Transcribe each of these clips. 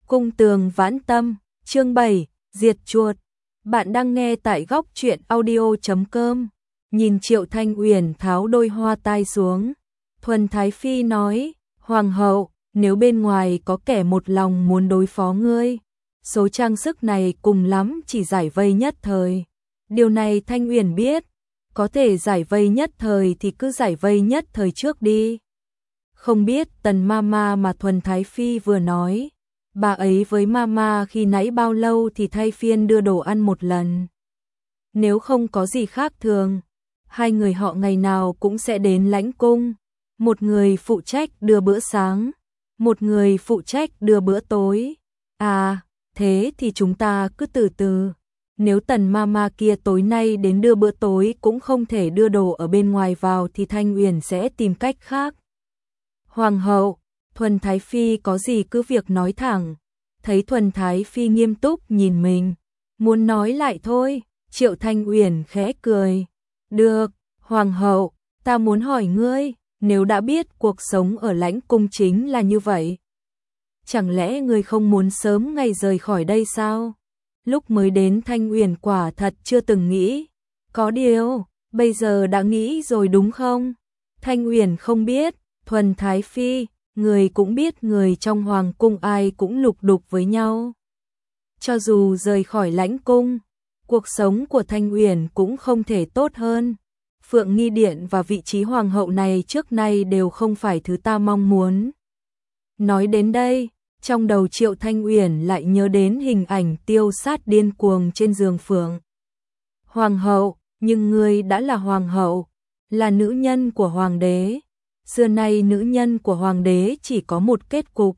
Cung tường vãn tâm, chương 7, diệt chuột. Bạn đang nghe tại góc truyện audio.com. Nhìn Triệu Thanh Uyển tháo đôi hoa tai xuống, Thuần Thái Phi nói, Hoàng hậu, nếu bên ngoài có kẻ một lòng muốn đối phó ngươi, số trang sức này cùng lắm chỉ giải vây nhất thời. Điều này Thanh Uyển biết, có thể giải vây nhất thời thì cứ giải vây nhất thời trước đi. Không biết Tần Mama mà Thuần Thái Phi vừa nói, bà ấy với Mama khi nãy bao lâu thì thay phiên đưa đồ ăn một lần. Nếu không có gì khác thường, hai người họ ngày nào cũng sẽ đến lãnh cung. Một người phụ trách đưa bữa sáng, một người phụ trách đưa bữa tối. À, thế thì chúng ta cứ từ từ. Nếu Tần Mama kia tối nay đến đưa bữa tối cũng không thể đưa đồ ở bên ngoài vào thì Thanh Uyển sẽ tìm cách khác. Hoàng hậu, Thuần Thái Phi có gì cứ việc nói thẳng. Thấy Thuần Thái Phi nghiêm túc nhìn mình, muốn nói lại thôi, Triệu Thanh Uyển khẽ cười. Được, Hoàng hậu, ta muốn hỏi ngươi, nếu đã biết cuộc sống ở lãnh cung chính là như vậy, chẳng lẽ ngươi không muốn sớm ngày rời khỏi đây sao? Lúc mới đến Thanh Uyển quả thật chưa từng nghĩ, có điều, bây giờ đã nghĩ rồi đúng không? Thanh Uyển không biết, Thuần Thái Phi, người cũng biết người trong hoàng cung ai cũng lục đục với nhau. Cho dù rời khỏi lãnh cung, cuộc sống của Thanh Uyển cũng không thể tốt hơn. Phượng Nghi Điện và vị trí hoàng hậu này trước nay đều không phải thứ ta mong muốn. Nói đến đây, trong đầu Triệu Thanh Uyển lại nhớ đến hình ảnh tiêu sát điên cuồng trên giường Phượng. Hoàng hậu, nhưng ngươi đã là hoàng hậu, là nữ nhân của hoàng đế. Xưa nay nữ nhân của hoàng đế chỉ có một kết cục.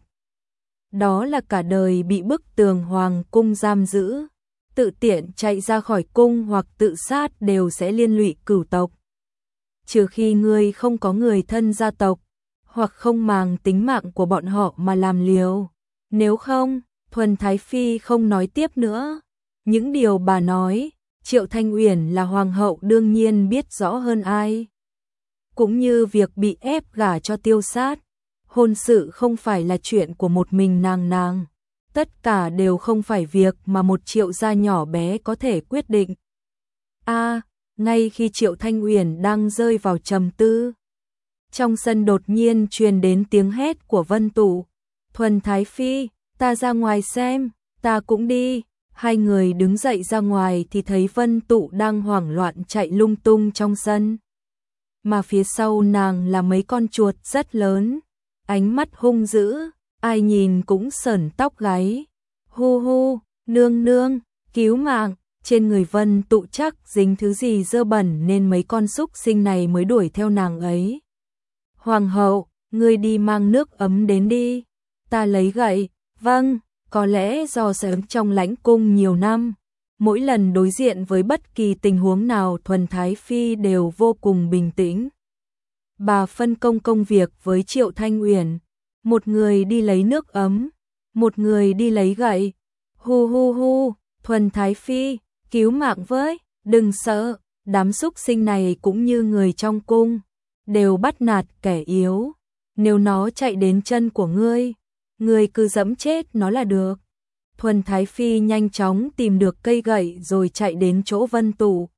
Đó là cả đời bị bức tường hoàng cung giam giữ. Tự tiện chạy ra khỏi cung hoặc tự sát đều sẽ liên lụy cửu tộc. Trừ khi ngươi không có người thân gia tộc, hoặc không màng tính mạng của bọn họ mà làm liều. Nếu không, Thuần Thái Phi không nói tiếp nữa. Những điều bà nói, Triệu Thanh Uyển là hoàng hậu đương nhiên biết rõ hơn ai. Cũng như việc bị ép gả cho tiêu sát, hôn sự không phải là chuyện của một mình nàng. Tất cả đều không phải việc mà một Triệu gia nhỏ bé có thể quyết định. Ngay khi Triệu Thanh Uyển đang rơi vào trầm tư, trong sân đột nhiên truyền đến tiếng hét của Vân Tụ. Thuần Thái Phi, ta ra ngoài xem, ta cũng đi. Hai người đứng dậy ra ngoài thì thấy Vân Tụ đang hoảng loạn chạy lung tung trong sân. Mà phía sau nàng là mấy con chuột rất lớn, ánh mắt hung dữ, ai nhìn cũng sởn tóc gáy. Hu hu, nương nương, cứu mạng, trên người Vân Tụ chắc dính thứ gì dơ bẩn nên mấy con súc sinh này mới đuổi theo nàng ấy. Hoàng hậu, ngươi đi mang nước ấm đến đi, ta lấy gậy. Vâng, có lẽ do sống trong lãnh cung nhiều năm, mỗi lần đối diện với bất kỳ tình huống nào Thuần Thái Phi đều vô cùng bình tĩnh. Bà phân công công việc với Triệu Thanh Uyển, một người đi lấy nước ấm, một người đi lấy gậy. Hu hu hu, Thuần Thái Phi, cứu mạng với, đừng sợ, đám súc sinh này cũng như người trong cung, đều bắt nạt kẻ yếu. Nếu nó chạy đến chân của ngươi cứ giẫm chết nó là được. Thuần Thái Phi nhanh chóng tìm được cây gậy rồi chạy đến chỗ Vân Tụ,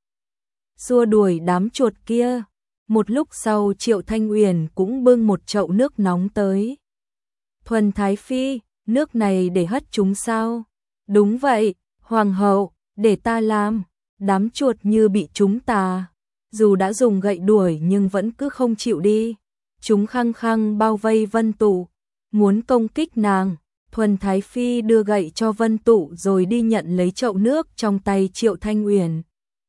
xua đuổi đám chuột kia. Một lúc sau Triệu Thanh Uyển cũng bưng một chậu nước nóng tới. Thuần Thái Phi, nước này để hất chúng sao? Đúng vậy, hoàng hậu, để ta làm. Đám chuột như bị chúng tà, dù đã dùng gậy đuổi nhưng vẫn cứ không chịu đi. Chúng khăng khăng bao vây Vân Tụ, muốn công kích nàng. Thuần Thái Phi đưa gậy cho Vân Tụ rồi đi nhận lấy chậu nước trong tay Triệu Thanh Uyển,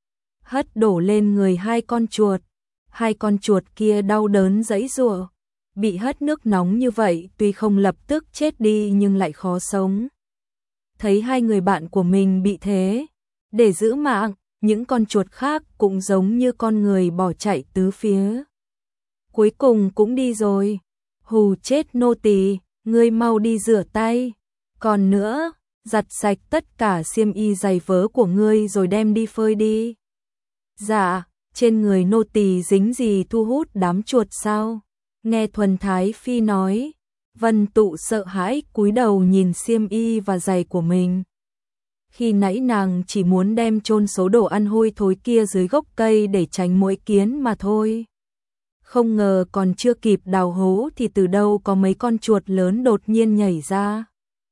hất đổ lên người hai con chuột. Hai con chuột kia đau đớn giãy giụa, bị hất nước nóng như vậy tuy không lập tức chết đi nhưng lại khó sống. Thấy hai người bạn của mình bị thế, để giữ mạng, những con chuột khác cũng giống như con người bỏ chạy tứ phía. Cuối cùng cũng đi rồi. Hù chết nô tỳ, ngươi mau đi rửa tay. Còn nữa, giặt sạch tất cả xiêm y giày vớ của ngươi rồi đem đi phơi đi. Dạ, trên người nô tỳ dính gì thu hút đám chuột sao? Nghe Thuần Thái Phi nói, Vân Tụ sợ hãi cúi đầu nhìn xiêm y và giày của mình. Khi nãy nàng chỉ muốn đem chôn số đồ ăn hôi thối kia dưới gốc cây để tránh muỗi kiến mà thôi. Không ngờ còn chưa kịp đào hố thì từ đâu có mấy con chuột lớn đột nhiên nhảy ra.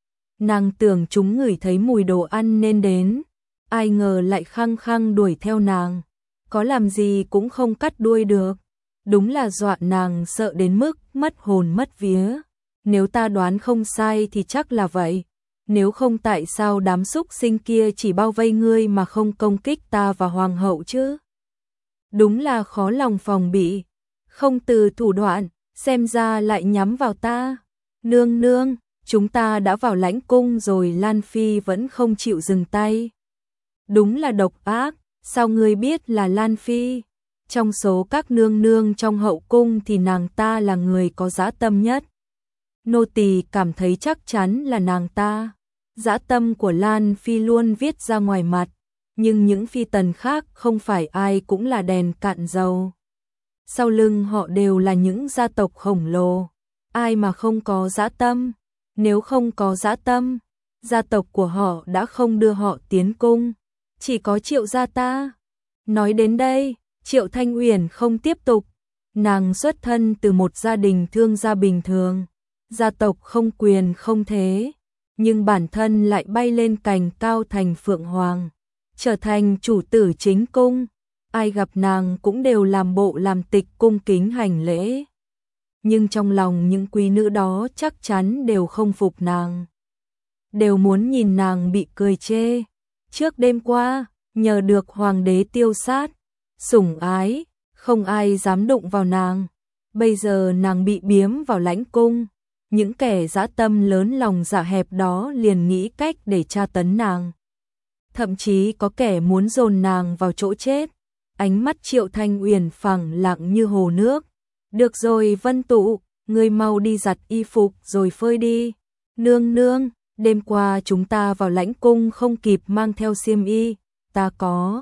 Nàng tưởng chúng ngửi thấy mùi đồ ăn nên đến, ai ngờ lại khăng khăng đuổi theo nàng, có làm gì cũng không cắt đuôi được. Đúng là dọa nàng sợ đến mức mất hồn mất vía. Nếu ta đoán không sai thì chắc là vậy. Nếu không tại sao đám súc sinh kia chỉ bao vây ngươi mà không công kích ta và hoàng hậu chứ? Đúng là khó lòng phòng bị. Không từ thủ đoạn, xem ra lại nhắm vào ta. Nương nương, chúng ta đã vào lãnh cung rồi. Lan Phi vẫn không chịu dừng tay. Đúng là độc ác, sao ngươi biết là Lan Phi? Trong số các nương nương trong hậu cung thì nàng ta là người có dã tâm nhất. Nô tỳ cảm thấy chắc chắn là nàng ta. Dã tâm của Lan Phi luôn viết ra ngoài mặt, nhưng những phi tần khác không phải ai cũng là đèn cạn dầu. Sau lưng họ đều là những gia tộc khổng lồ, ai mà không có dã tâm? Nếu không có dã tâm, gia tộc của họ đã không đưa họ tiến cung, chỉ có Triệu gia ta. Nói đến đây, Triệu Thanh Uyển không tiếp tục, nàng xuất thân từ một gia đình thương gia bình thường, gia tộc không quyền không thế, nhưng bản thân lại bay lên cành cao thành phượng hoàng, trở thành chủ tử chính cung. Ai gặp nàng cũng đều làm bộ làm tịch cung kính hành lễ. Nhưng trong lòng những quý nữ đó chắc chắn đều không phục nàng, đều muốn nhìn nàng bị cười chê. Trước đêm qua, nhờ được hoàng đế tiêu sát, sủng ái, không ai dám đụng vào nàng. Bây giờ nàng bị biếm vào lãnh cung, những kẻ dã tâm lớn lòng dạ hẹp đó liền nghĩ cách để tra tấn nàng. Thậm chí có kẻ muốn dồn nàng vào chỗ chết. Ánh mắt Triệu Thanh Uyển phẳng lặng như hồ nước. Được rồi Vân Tụ, ngươi mau đi giặt y phục rồi phơi đi. Nương nương, đêm qua chúng ta vào lãnh cung không kịp mang theo xiêm y, ta có.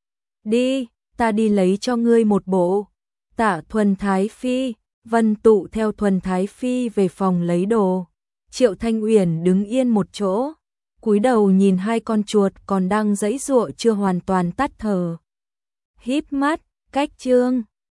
Đi, ta đi lấy cho ngươi một bộ. Tạ Thuần Thái Phi. Vân Tụ theo Thuần Thái Phi về phòng lấy đồ. Triệu Thanh Uyển đứng yên một chỗ, cúi đầu nhìn hai con chuột còn đang giãy giụa chưa hoàn toàn tắt thở. Híp mắt, cách chương.